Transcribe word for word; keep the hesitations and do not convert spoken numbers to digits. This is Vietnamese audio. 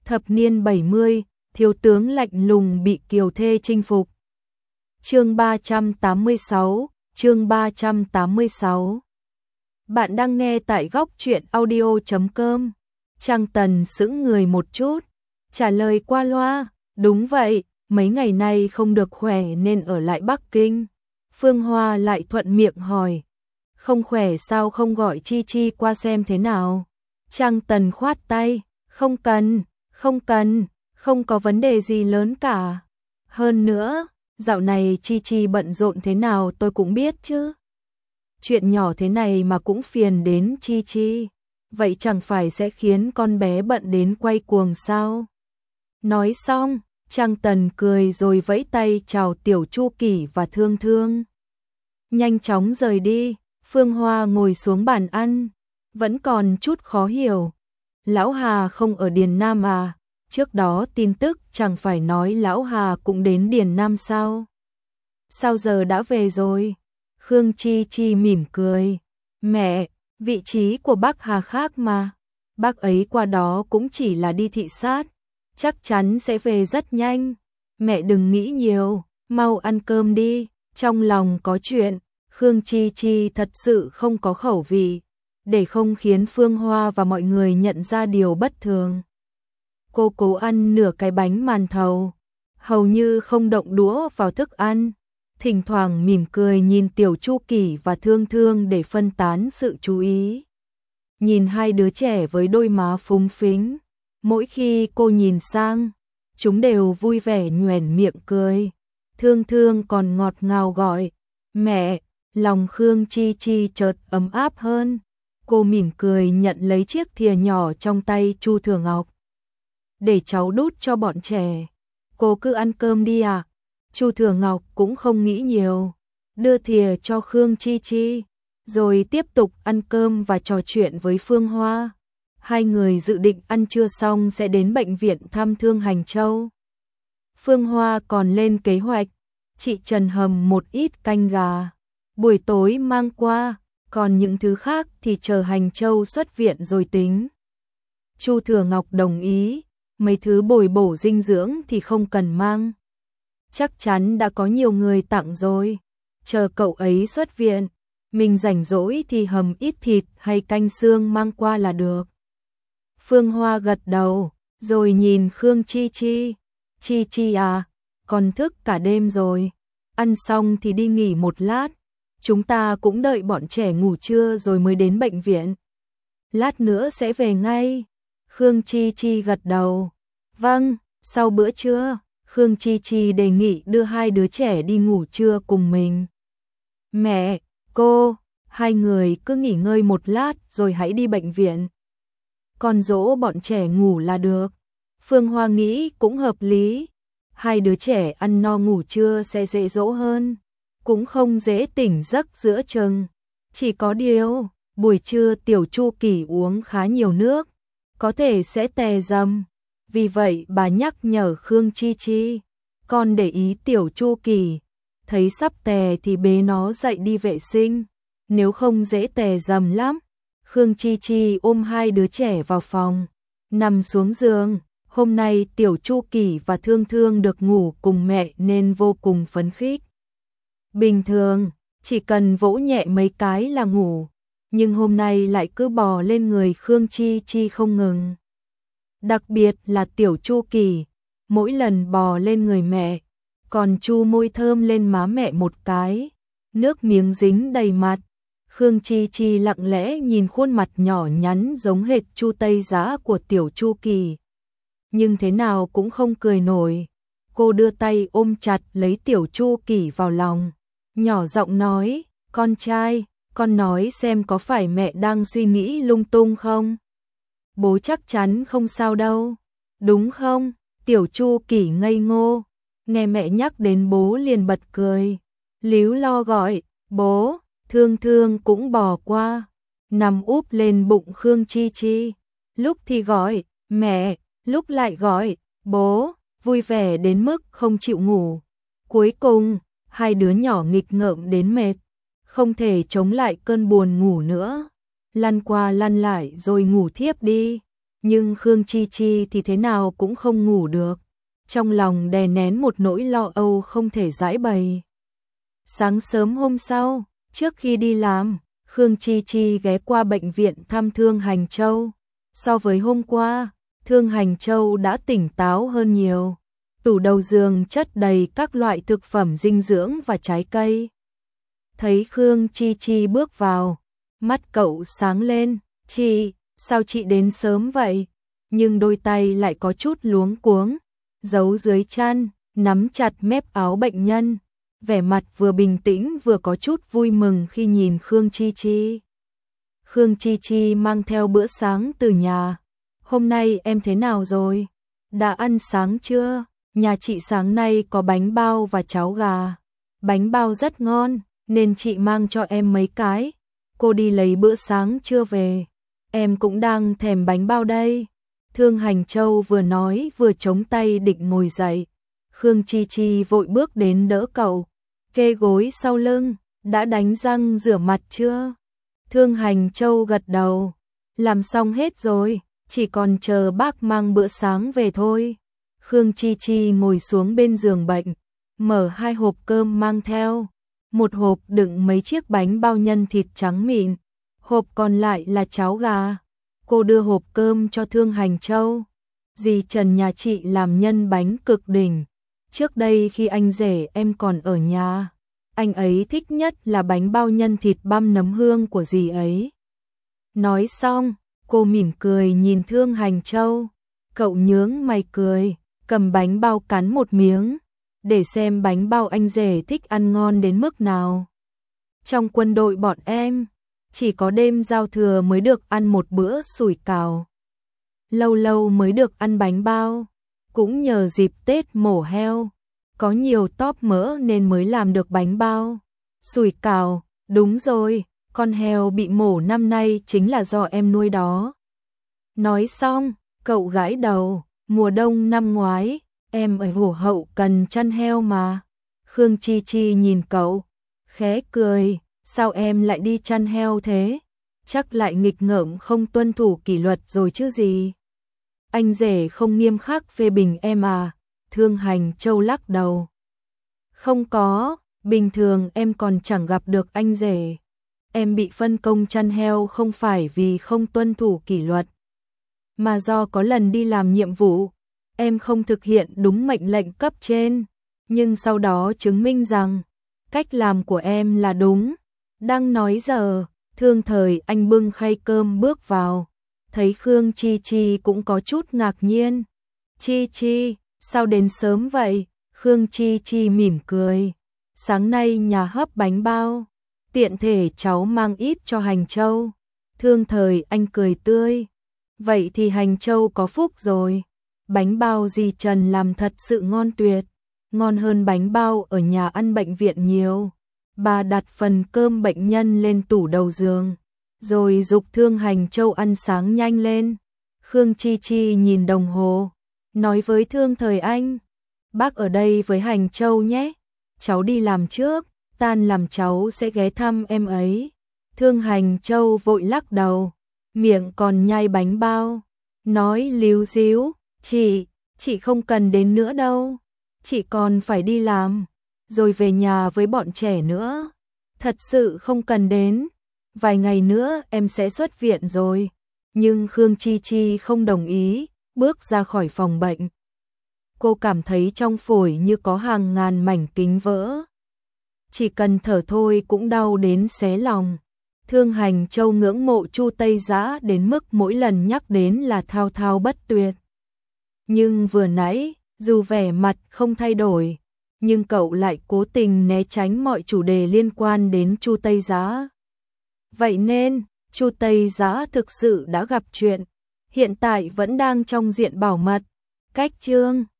Thập niên bảy mươi, thiếu tướng lạnh lùng bị kiều thê chinh phục. Chương ba trăm tám mươi sáu, chương ba trăm tám mươi sáu. Bạn đang nghe tại góc truyện audio chấm com. Trang Tần sững người một chút, trả lời qua loa, đúng vậy, mấy ngày nay không được khỏe nên ở lại Bắc Kinh. Phương Hoa lại thuận miệng hỏi, không khỏe sao không gọi Chi Chi qua xem thế nào? Trang Tần khoát tay, không cần, không cần, không có vấn đề gì lớn cả. Hơn nữa, dạo này Chi Chi bận rộn thế nào tôi cũng biết chứ. Chuyện nhỏ thế này mà cũng phiền đến Chi Chi, vậy chẳng phải sẽ khiến con bé bận đến quay cuồng sao? Nói xong, Trang Tần cười rồi vẫy tay chào Tiểu Chu Kỳ và Thương Thương. Nhanh chóng rời đi, Phương Hoa ngồi xuống bàn ăn, vẫn còn chút khó hiểu. Lão Hà không ở Điền Nam à? Trước đó tin tức chẳng phải nói Lão Hà cũng đến Điền Nam sao? Sao giờ đã về rồi? Khương Chi Chi mỉm cười. Mẹ, vị trí của bác Hà khác mà. Bác ấy qua đó cũng chỉ là đi thị sát. Chắc chắn sẽ về rất nhanh. Mẹ đừng nghĩ nhiều, mau ăn cơm đi. Trong lòng có chuyện, Khương Chi Chi thật sự không có khẩu vị, để không khiến Phương Hoa và mọi người nhận ra điều bất thường. Cô cố ăn nửa cái bánh màn thầu, hầu như không động đũa vào thức ăn, thỉnh thoảng mỉm cười nhìn Tiểu Chu Kỳ và Thương Thương để phân tán sự chú ý. Nhìn hai đứa trẻ với đôi má phúng phính, mỗi khi cô nhìn sang, chúng đều vui vẻ nhoẻn miệng cười. Thương Thương còn ngọt ngào gọi, mẹ, lòng Khương Chi Chi chợt ấm áp hơn. Cô mỉm cười nhận lấy chiếc thìa nhỏ trong tay Chu Thừa Ngọc. Để cháu đút cho bọn trẻ. Cô cứ ăn cơm đi à? Chu Thừa Ngọc cũng không nghĩ nhiều, đưa thìa cho Khương Chi Chi, rồi tiếp tục ăn cơm và trò chuyện với Phương Hoa. Hai người dự định ăn trưa xong sẽ đến bệnh viện thăm Thương Hành Châu. Phương Hoa còn lên kế hoạch, chị Trần hầm một ít canh gà, buổi tối mang qua, còn những thứ khác thì chờ Hành Châu xuất viện rồi tính. Chu Thừa Ngọc đồng ý, mấy thứ bồi bổ dinh dưỡng thì không cần mang. Chắc chắn đã có nhiều người tặng rồi, chờ cậu ấy xuất viện, mình rảnh rỗi thì hầm ít thịt hay canh xương mang qua là được. Phương Hoa gật đầu, rồi nhìn Khương Chi Chi. Chi Chi à, còn thức cả đêm rồi, ăn xong thì đi nghỉ một lát, chúng ta cũng đợi bọn trẻ ngủ trưa rồi mới đến bệnh viện. Lát nữa sẽ về ngay. Khương Chi Chi gật đầu. Vâng, sau bữa trưa, Khương Chi Chi đề nghị đưa hai đứa trẻ đi ngủ trưa cùng mình. Mẹ, cô, hai người cứ nghỉ ngơi một lát rồi hãy đi bệnh viện. Con dỗ bọn trẻ ngủ là được. Phương Hoa nghĩ cũng hợp lý. Hai đứa trẻ ăn no ngủ trưa sẽ dễ dỗ hơn, cũng không dễ tỉnh giấc giữa chừng. Chỉ có điều, buổi trưa Tiểu Chu Kỳ uống khá nhiều nước, có thể sẽ tè dầm. Vì vậy bà nhắc nhở Khương Chi Chi, con để ý Tiểu Chu Kỳ, thấy sắp tè thì bế nó dậy đi vệ sinh, nếu không dễ tè dầm lắm. Khương Chi Chi ôm hai đứa trẻ vào phòng, nằm xuống giường. Hôm nay Tiểu Chu Kỳ và Thương Thương được ngủ cùng mẹ nên vô cùng phấn khích. Bình thường, chỉ cần vỗ nhẹ mấy cái là ngủ, nhưng hôm nay lại cứ bò lên người Khương Chi Chi không ngừng. Đặc biệt là Tiểu Chu Kỳ, mỗi lần bò lên người mẹ, còn chu môi thơm lên má mẹ một cái, nước miếng dính đầy mặt. Khương Chi Chi lặng lẽ nhìn khuôn mặt nhỏ nhắn giống hệt Chu Tây Giá của Tiểu Chu Kỳ, nhưng thế nào cũng không cười nổi. Cô đưa tay ôm chặt lấy Tiểu Chu Kỳ vào lòng, nhỏ giọng nói, con trai, con nói xem có phải mẹ đang suy nghĩ lung tung không? Bố chắc chắn không sao đâu, đúng không? Tiểu Chu Kỳ ngây ngô, nghe mẹ nhắc đến bố liền bật cười, líu lo gọi, bố. Thương Thương cũng bò qua, nằm úp lên bụng Khương Chi Chi, lúc thì gọi, mẹ, lúc lại gọi, bố, vui vẻ đến mức không chịu ngủ. Cuối cùng, hai đứa nhỏ nghịch ngợm đến mệt, không thể chống lại cơn buồn ngủ nữa, lăn qua lăn lại rồi ngủ thiếp đi. nhưng Khương Chi Chi thì thế nào cũng không ngủ được, trong lòng đè nén một nỗi lo âu không thể giải bày. Sáng sớm hôm sau, trước khi đi làm, Khương Chi Chi ghé qua bệnh viện thăm Thương Hành Châu. So với hôm qua, Thương Hành Châu đã tỉnh táo hơn nhiều. Tủ đầu giường chất đầy các loại thực phẩm dinh dưỡng và trái cây. Thấy Khương Chi Chi bước vào, mắt cậu sáng lên. Chị, sao chị đến sớm vậy? Nhưng đôi tay lại có chút luống cuống, giấu dưới chăn, nắm chặt mép áo bệnh nhân. Vẻ mặt vừa bình tĩnh vừa có chút vui mừng khi nhìn Khương Chi Chi. Khương Chi Chi mang theo bữa sáng từ nhà. Hôm nay em thế nào rồi? Đã ăn sáng chưa? Nhà chị sáng nay có bánh bao và cháo gà. Bánh bao rất ngon, nên chị mang cho em mấy cái. Cô đi lấy bữa sáng chưa về? Em cũng đang thèm bánh bao đây. Thương Hành Châu vừa nói vừa chống tay định ngồi dậy. Khương Chi Chi vội bước đến đỡ cậu, kê gối sau lưng. Đã đánh răng rửa mặt chưa? Thương Hành Châu gật đầu. Làm xong hết rồi, chỉ còn chờ bác mang bữa sáng về thôi. Khương Chi Chi ngồi xuống bên giường bệnh, mở hai hộp cơm mang theo. Một hộp đựng mấy chiếc bánh bao nhân thịt trắng mịn, hộp còn lại là cháo gà. Cô đưa hộp cơm cho Thương Hành Châu. Dì Trần nhà chị làm nhân bánh cực đỉnh. Trước đây khi anh rể em còn ở nhà, anh ấy thích nhất là bánh bao nhân thịt băm nấm hương của dì ấy. Nói xong, cô mỉm cười nhìn Thương Hành Châu. Cậu nhướng mày cười, cầm bánh bao cắn một miếng, để xem bánh bao anh rể thích ăn ngon đến mức nào. Trong quân đội bọn em, chỉ có đêm giao thừa mới được ăn một bữa sủi cảo. Lâu lâu mới được ăn bánh bao, cũng nhờ dịp Tết mổ heo, có nhiều tóp mỡ nên mới làm được bánh bao. Sủi cảo, đúng rồi, con heo bị mổ năm nay chính là do em nuôi đó. Nói xong, cậu gãi đầu, mùa đông năm ngoái, em ở Hồ Hậu cần chăn heo mà. Khương Chi Chi nhìn cậu, khẽ cười, sao em lại đi chăn heo thế? Chắc lại nghịch ngợm không tuân thủ kỷ luật rồi chứ gì. Anh rể không nghiêm khắc phê bình em à? Thương Hành Châu lắc đầu. Không có, bình thường em còn chẳng gặp được anh rể. Em bị phân công chăn heo không phải vì không tuân thủ kỷ luật, mà do có lần đi làm nhiệm vụ, em không thực hiện đúng mệnh lệnh cấp trên, nhưng sau đó chứng minh rằng cách làm của em là đúng. Đang nói giờ, Thương Thời Anh bưng khay cơm bước vào, thấy Khương Chi Chi cũng có chút ngạc nhiên. Chi Chi, sao đến sớm vậy? Khương Chi Chi mỉm cười. Sáng nay nhà hấp bánh bao, tiện thể cháu mang ít cho Hành Châu. Thương Thời Anh cười tươi. Vậy thì Hành Châu có phúc rồi. Bánh bao dì Trần làm thật sự ngon tuyệt, ngon hơn bánh bao ở nhà ăn bệnh viện nhiều. Bà đặt phần cơm bệnh nhân lên tủ đầu giường, rồi giục Thương Hành Châu ăn sáng nhanh lên. Khương Chi Chi nhìn đồng hồ, nói với Thương Thời Anh, bác ở đây với Hành Châu nhé, cháu đi làm trước, tan làm cháu sẽ ghé thăm em ấy. Thương Hành Châu vội lắc đầu, miệng còn nhai bánh bao, nói líu díu, chị, chị không cần đến nữa đâu, chị còn phải đi làm, rồi về nhà với bọn trẻ nữa, thật sự không cần đến, vài ngày nữa em sẽ xuất viện rồi. Nhưng Khương Chi Chi không đồng ý, bước ra khỏi phòng bệnh. Cô cảm thấy trong phổi như có hàng ngàn mảnh kính vỡ. Chỉ cần thở thôi cũng đau đến xé lòng. Thương Hành Châu ngưỡng mộ Chu Tây Dã đến mức mỗi lần nhắc đến là thao thao bất tuyệt. Nhưng vừa nãy, dù vẻ mặt không thay đổi, nhưng cậu lại cố tình né tránh mọi chủ đề liên quan đến Chu Tây Dã. Vậy nên, Chu Tây Dã thực sự đã gặp chuyện, hiện tại vẫn đang trong diện bảo mật. Cách chương